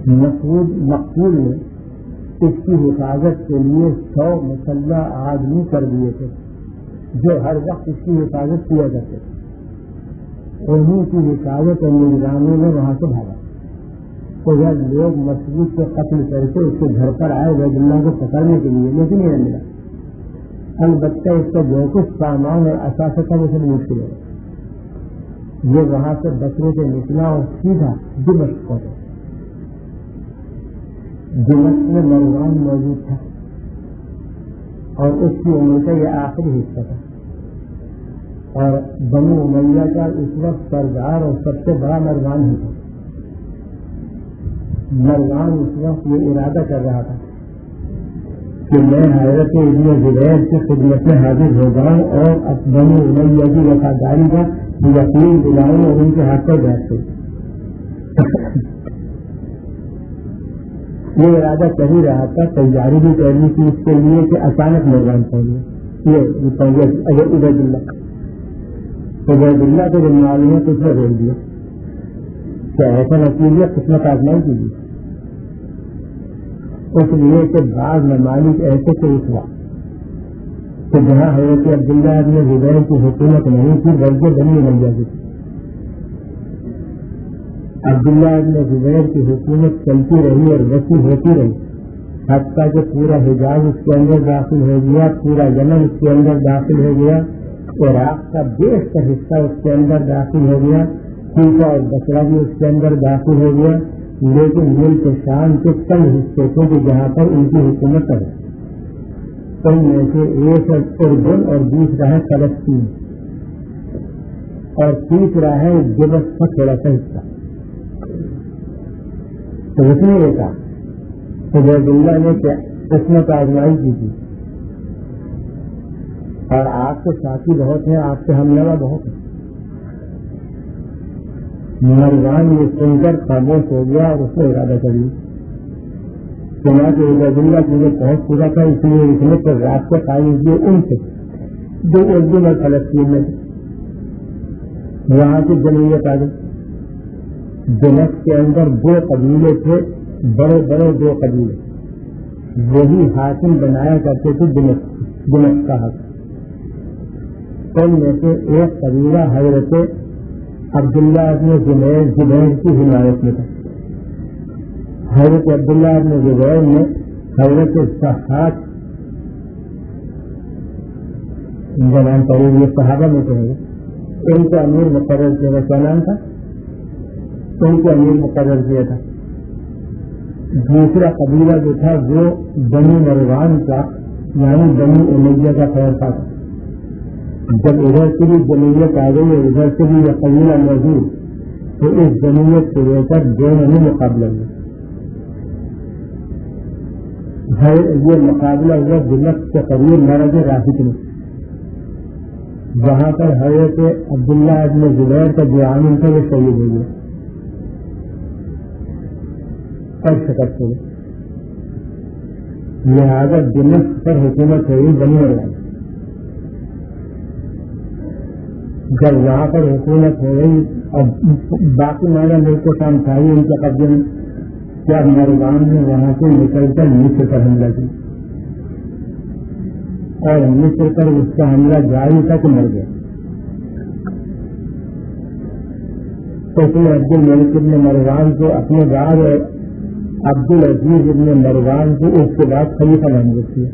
مسعود مقبول نے اس کی حفاظت کے لیے سو مسلح آدمی کر دیے تھے جو ہر وقت اس کی حفاظت کیا کرتے تھے. انہیں کی حفاظت اور نگرانی میں وہاں سے بھاگا تو جب لوگ مسعود کو قتل کر کے اس کے گھر پر آئے عبید اللہ کو پکڑنے کے لیے لیکن یہ ملا. البتہ اس کا جو کچھ سامان اور اثاثہ تھا وہ سب مشکل ہے. یہ وہاں سے بچنے سے نکلا اور سیدھا دمشق پہنچا. دمشق میں مروان موجود تھا اور اس کی عمر کا یہ آخری حصہ تھا اور بنو امیہ کا اس وقت سردار اور سب سے بڑا مروان ہی تھا. مروان اس وقت یہ ارادہ کر رہا تھا کہ میں حضرت ابن زبیر کی خدمت میں حاضر ہو جاؤں اور بنو امیہ کی وفاداری کا یقین دلاؤں اور ان کے ہاتھ پر بیٹھ گئی. یہ ارادہ کر ہی رہا تھا, تیاری بھی کرنی تھی اس کے لیے کہ اچانک مروان پہنچے. یہ پہنچے عبید اللہ عبید اللہ کو جب معلوم ہے تو اس نے روک دیا کیا ایسا نتیجہ قسمت آزمائی کیجیے. اس لیے کہ بعض ممالک ایسے تھے اس وقت کہ جہاں حضرت عبداللہ ابن زبیر کی حکومت نہیں تھی بلکہ بنی امیہ کی تھی. عبداللہ ابن زبیر کی حکومت چلتی رہی اور وسیع ہوتی رہی حتیٰ کہ پورا حجاز اس کے اندر داخل ہو گیا, پورا یمن اس کے اندر داخل ہو گیا, عراق کا بیشتر حصہ اس کے اندر داخل ہو گیا, کوفہ اور بصرہ بھی اس کے اندر داخل ہو گیا. لیکن ملک شام کے چند حصے تھے کہ جہاں پر ان کی حکومت ہے. ان میں سے ایک ہے اردن اور دوسرا ہے فلسطین اور تیسرا ہے دمشق کا تھوڑا سا حصہ. تو اس نے یہ کہا عبید اللہ نے کیا قسمت آزمائی کی تھی اور آپ کے ساتھی بہت ہیں, آپ کے ہم نوا بہت ہیں. مروان یہ سن کر خاموش ہو گیا اور اس نے ارادہ کر لیا. چنانچہ عبید اللہ مجھے پہنچ چکا تھا اس لیے اس نے پھر رات کو قائم کیے ان سے جو اردن اور فلسطین میں تھے. وہاں کی جمعیت آ گئی. دمشق کے اندر دو قبیلے تھے, بڑے بڑے دو قبیلے, وہی حاکم بنایا کرتے تھے دمشق دمشق کا حاکم. ان میں سے ایک قبیلہ حضرت عبداللہ ابن زبیر زبیر کی حمایت میں تھا. حضرت عبداللہ ابن زبیر نے حضرت صحاق زبان پر یہ صحابہ میں کہیں گے ان کو امیر مقرر کیا کیا نام تھا ان کو امیر مقرر کیا تھا. دوسرا قبیلہ جو تھا وہ بنی مروان کا یعنی بنی امیہ کا خیر تھا. جب ادھر سے بھی جمعیت آ گئی اور ادھر سے بھی یہ قبیلہ موجود تو اس جمعیت کو لے کر دونوں ہی مقابلہ ہوا. یہ مقابلہ ہوا دمشق کے قریب مرج راشد میں. وہاں پر حضرت عبداللہ ابن زبیر کا جو عامل تھا وہ شہید ہو گیا اور شکست ہوئی. لہٰذا دمشق پر حکومت ہوئی بنی مروان. جب وہاں پر حکومت ہو گئی اور باقی مانا ملک کے کام تھا ان کے قبضے میں کیا مروان نے وہاں سے نکل کر مصر پر حملہ کیا اور مصر پر اس کا حملہ جاری تھا کہ مر گیا. تو پھر عبد الملک ابن مروان کو اپنے بعد عبد العزیز ابن مروان کو اس کے بعد خلیفہ نامزد کیا.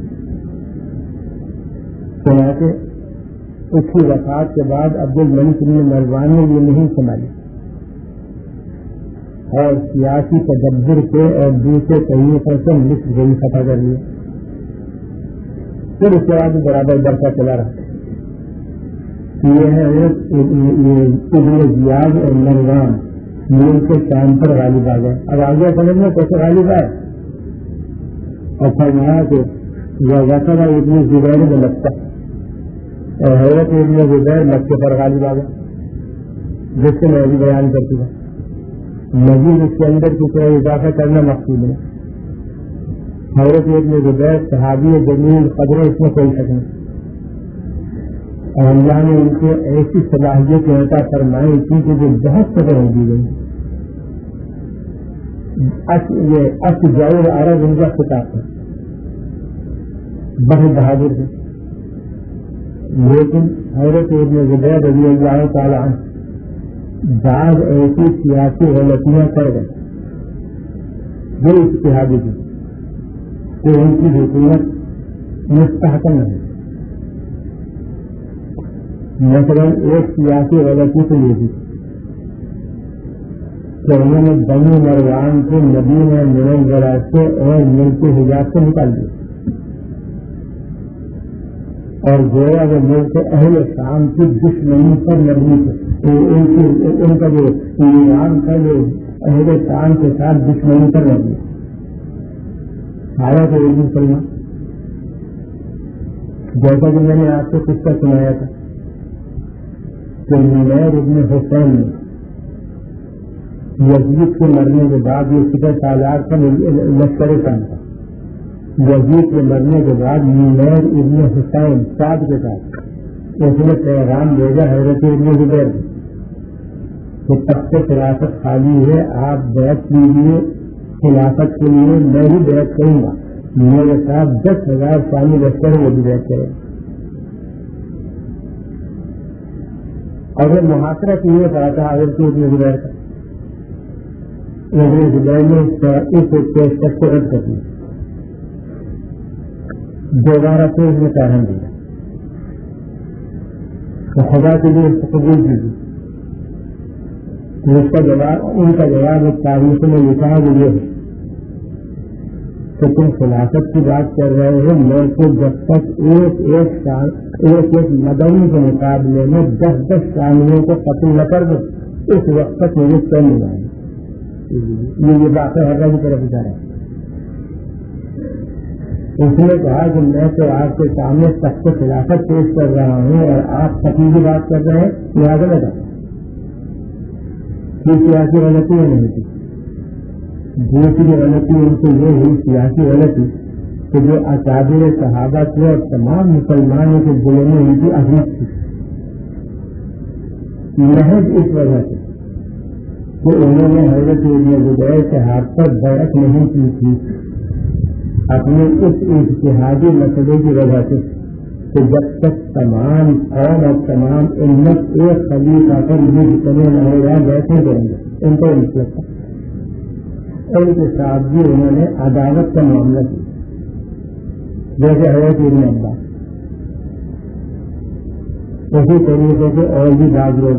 چنانچہ اس کی وفات کے بعد عبد الملک ابن مروان نے یہ نہیں سنبھالی اور سیاسی تدبر کے اور دوسرے طریقوں سے مصر کو بھی فتح کر لیا. پھر اس کے بعد برابر برتا چلا رہا. یہ ہے ابن زیاد اور مروان ملک کے شام پر غالب آ گئے. اب آگے سمجھ میں کیسے غالب آئے اور فرمایا کہ یہ وسطہ ابن زبیر میں لگتا اور حضرت ابن زبیر مکے پر غالب آ گئے جس سے میں ابھی بیان کر چکا. مزید اس کے اندر کی طرح اضافہ کرنا مقصود ہے. حضرت ابن زبیر صحابی جمیل قدر اس میں کوئی شک نہیں اور اللہ نے ان کو ایسی صلاحیت عطا فرمائی تھی کہ جو بہت قدر ہو دی گئی. یہ اشجاع عرب ان کا خطاب ہے، بہت بہادر ہے، لیکن حضرت ابن زبیر رضی اللہ تعالی عنہ بعض ایسی سیاسی غلطیاں کر گئے جو اجتہادی تھی کہ ان کی حکومت مستحکم ہے۔ مثلا ایک سیاسی غلطی تو یہ تھی کہ انہوں نے بنی مروان کو مدینہ منورہ سے اور ملک حجاز سے نکال دیا، اور گویا وہ ملک اہل شام کی دشمنی پر مبنی تھے، ان کا جو ایران تھا وہ اہل شام کے ساتھ دشمنی پر مبنی آیا تو ایک مسلمان، جیسا کہ میں نے آپ کو قصہ سنایا تھا کہ نمیر ابن حسین نے یزید کے مرنے کے بعد یہ فکر سالار کا لشکر شام تھا، یزید کے مرنے کے بعد نمیر ابن حسین سعد کے ساتھ اس نے پیغام بھیجا حضرت ابن زبیر کہ تب سے خلافت خالی ہے، آپ بیعت کیجیے، خلافت کے لیے میں بھی بیعت کروں گا، میرے ساتھ دس ہزار شامی لشکر وہ بھی بیعت کرے گا۔ اور وہ محاصرہ کیے پڑا تھا حضرت ابن زبیر کا، ابن زبیر نے اس پیشکش کو رد کر دیا، دوبارہ پھر اس نے پیغام دیا تو خدا کے لیے اس کو قبول کیجیے۔ اس کا جواب ان کا جواب ایک تاریخ میں لکھا ہے وہ یہ ہے کہ تم خلافت کی بات کر رہے ہو، میں کو جب تک ایک ایک ایک ایک مدنی کے مقابلے میں دس دس شاملوں کو قتل نہ کر دو اس وقت تک مجھے چین نہیں آئے۔ یہ بات ہے حضرت کی طرف اشارہ ہے۔ اس نے کہا کہ میں تو آپ کے سامنے سخت خلافت پیش کر رہا ہوں اور آپ قتل کی بات کر رہے ہیں، یہ آگے لگا یہ سیاسی غلطی نہیں تھی۔ دوسری غلطی ان سے یہ ہوئی سیاسی غلطی کہ جو اکابر صحابہ تھے اور تمام مسلمانوں کے دلوں میں ان کی عظمت تھی، محض اس وجہ سے کہ انہوں نے حضرت ابن زبیر کے ہاتھ پر بیعت نہیں کی تھی اپنے اس اجتہادی مسئلے کی وجہ سے کہ جب تک تمام قوم اور تمام امت ایک خلیفہ پر یہ جتنے نہ ہو جائیں ویسے کریں گے، ان کو مطلب تھا۔ ان کے ساتھ بھی انہوں نے عدالت کا معاملہ کیا، جیسے حضرت ابن عباس، اسی طریقے سے اور بھی بعض لوگ،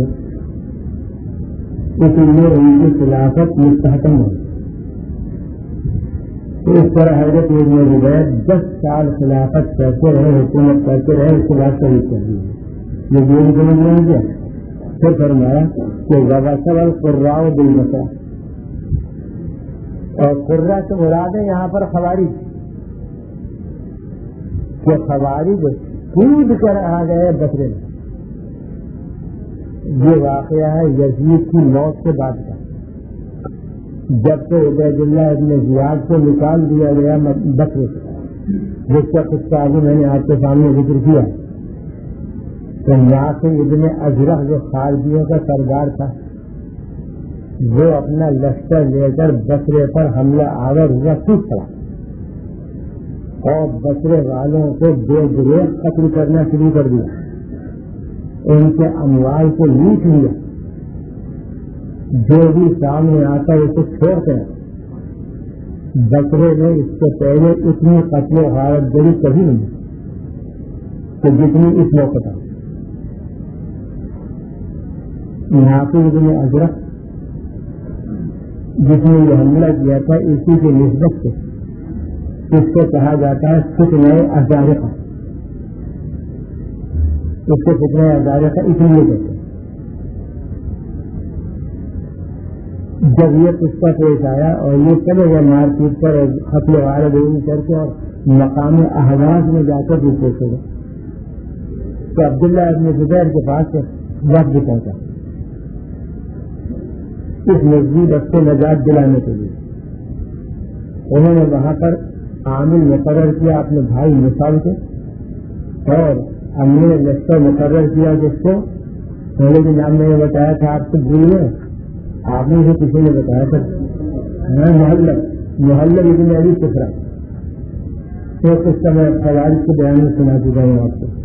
اس لیے ان کی خلافت مستحکم ہو۔ اس طرح حضرت ابن زبیر دس سال خلافت کرتے رہے، حکومت کرتے رہے، اس کے بعد شہید کر دی۔ یہ دین سمجھ نہیں کیا؟ پھر فرمایا کہ وبصر القراء بالبصرہ، اور قرہ سے مراد ہے یہاں پر خوارج، کہ خوارج کود کر آ گئے بصرے میں۔ یہ واقعہ ہے یزید کی موت کے بعد کا، جب سے عبید اللہ ابن زیاد کو نکال دیا گیا بصرے سے، جس کا قصہ آگے میں نے آپ کے سامنے ذکر کیا، تو ناصر ابن ازرق جو خارجیوں کا سردار تھا وہ اپنا لشکر لے کر بصرے پر حملہ آور ہوا ٹوٹ پڑا اور بصرے والوں کو بے گریز قتل کرنا شروع کر دیا، ان کے اموال کو لوٹ لیا، جو بھی سامنے آتا ہے اسے چھوڑتے ہیں۔ بصرے میں اس سے پہلے اتنی قتل و غارت گری کبھی نہیں کہ جتنی اس موقع پر۔ ناصر ابن ازرق جس نے یہ حملہ کیا تھا اسی کے نسبت سے اس کو کہا جاتا ہے فتنہ ازارقہ، اس کو فتنہ ازارقہ اس لیے کہتے ہیں۔ جب یہ قصہ پیش آیا اور یہ چلے گئے مار پیٹ کر اور قتل و غارت کر کے اور مقام احواز میں جا کر بھی پیش ہو گئے، تو عبداللہ ابن زبیر کے پاس وقت پہنچا اس مزید اس کو نجات دلانے کے لیے۔ انہوں نے وہاں پر عامل مقرر کیا اپنے بھائی مثال کے، اور امیر لشکر مقرر کیا جس کو پہلے کے نام میں نے بتایا تھا، آپ سے بھول گئے، آپ نے اسے کسی نے بتایا تھا محلب محلب ابن ابی صفرہ ایک قصہ میں خوارج کے بیان میں سنا چکا ہوں آپ کو.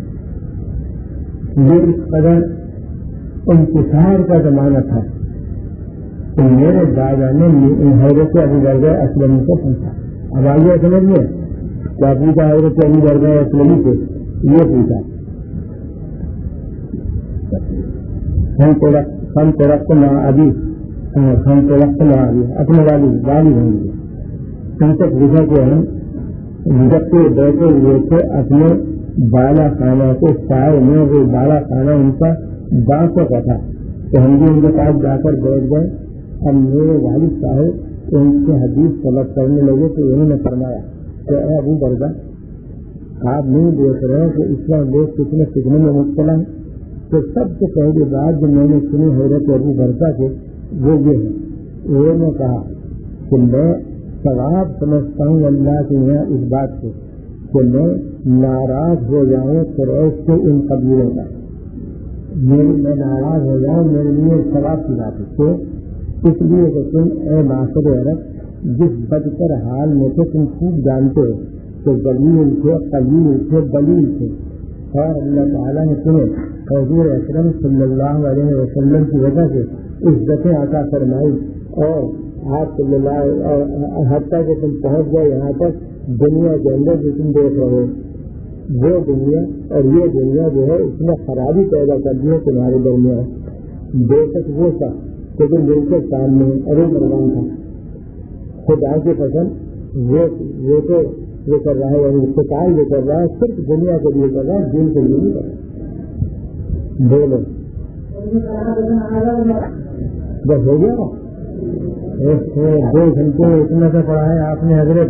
یہ اس قدر انتصار کا زمانہ تھا کہ میرے دادا نے حضرت ابو درگاہ اسلمی کو پوچھا. اب آگے سمجھ لیں کیا پوچھا حضرت ابو درگاہ اسلمی سے؟ یہ پوچھا ہم تو ہم تو رقت نہ ابھی ہم تو رقت نہ ابھی اپنے والی والی ہوں گے. ان سے پوچھا کہ ہم جبکہ بیٹھے ہوئے تھے اپنے بالا خانہ کے سائے میں، وہ بالا خانہ ان کا بانسوں کا تھا تو ہم بھی ان کے پاس جا کر بیٹھ گئے. اب میرے والد صاحب ان سے حدیث طلب کرنے لگے تو انہوں نے فرمایا کہ اے ابو درگاہ آپ نہیں دیکھ رہے ہیں کہ اس میں لوگ کتنے فتنے میں مبتلا ہیں؟ تو سب سے پہلی بات جو میں نے سنی حضرت ابو درگاہ سے وہ یہ ہے، انہوں نے کہا کہ میں ثواب سمجھتا ہوں اللہ کے یہاں اس بات سے کہ میں ناراض ہو جاؤں قریش سے ان قبیلوں کا، میں ناراض ہو جاؤں میرے لیے ثواب کی بات ہے. تو اس لیے کہ تم اے معاشر عرب جس بدتر حال میں تھے تم خوب جانتے ہو کہ ذلیل تھے، قلیل تھے، دلیل تھے، اور اللہ تعالیٰ نے تمہیں حضور اکرم صلی اللہ علیہ وسلم کی وجہ سے عزتیں عطا فرمائی اور آپ صلی اللہ حتیٰ کہ تم پہنچ گئے یہاں تک دنیا کے اندر جو تم دیکھ رہے ہو وہ دنیا اور یہ دنیا جو ہے اس میں خرابی پیدا کر دی ہے تمہارے درمیان. بے شک وہ تھا لیکن دل کے سامنے ارے مروان تھا خدا کی پسند وہ وہ تو یہ کر رہا ہے یعنی استقال یہ کر رہا ہے صرف دنیا کے لیے کر رہا ہے دل کے لیے نہیں کر رہا. بولو بس ہو گیا دو گھنٹے اتنا سے پڑھا ہے آپ نے حضرت.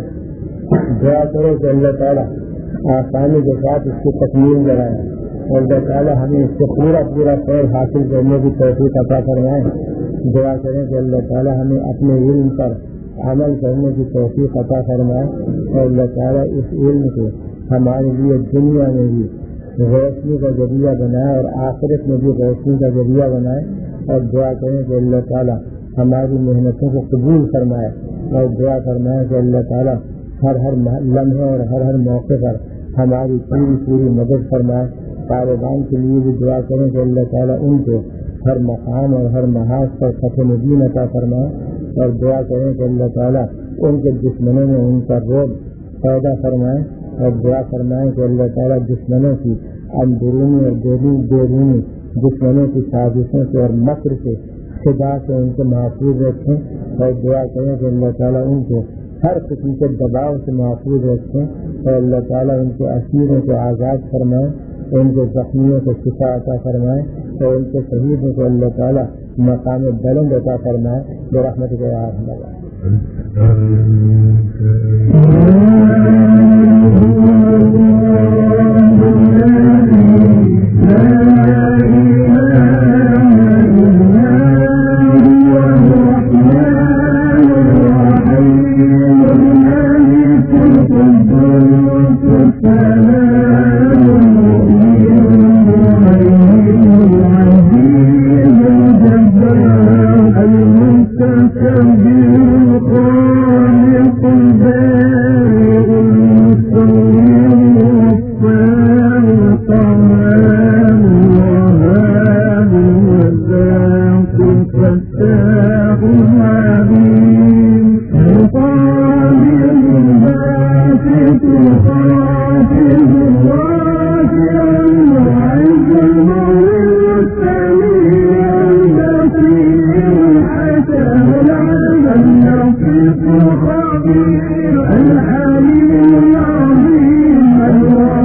دعا کرو کہ اللہ تعالیٰ آسانی کے ساتھ اس کی تکمیل کرائے اور اللہ تعالیٰ ہمیں اس سے پورا پورا خیر حاصل کرنے کی توفیق عطا فرمائے. دعا کریں کہ اللہ تعالیٰ ہمیں اپنے علم پر عمل کرنے کی توفیق عطا فرمائے اور اللہ تعالیٰ اس علم کو ہمارے لیے دنیا میں بھی روشنی کا ذریعہ بنائے اور آخرت میں بھی روشنی کا ذریعہ بنائے. اور دعا کریں کہ اللہ تعالیٰ ہماری محنتوں کو قبول فرمائے اور دعا فرمائے کہ اللہ تعالیٰ ہر ہر لمحے اور ہر ہر موقع پر ہماری پوری پوری مدد فرمائے. طالبان کے لیے بھی دعا کریں کہ اللہ تعالیٰ ان کو ہر مقام اور ہر محاذ پر فتح مبین عطا فرمائے اور دعا کریں کہ اللہ تعالیٰ ان کے دشمنوں میں ان کا روب پیدا فرمائے اور دعا فرمائیں کہ اللہ تعالیٰ دشمنوں کی اندرونی اور بیرونی دشمنوں کی سازشوں سے اور مکر سے خدا سے ان کو محفوظ رکھیں اور دعا کریں کہ اللہ تعالیٰ ان کو ہر قسم کے دباؤ سے محفوظ رکھیں اور اللہ تعالیٰ ان کے اسیروں کو آزاد فرمائیں ان کے زخمیوں کو شفا عطا فرمائیں اور ان کے شہیدوں کو اللہ تعالیٰ مقام بلند عطا فرمائے. برحمتک یا ارحم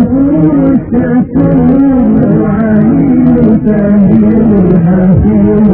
الحكيم الحكيم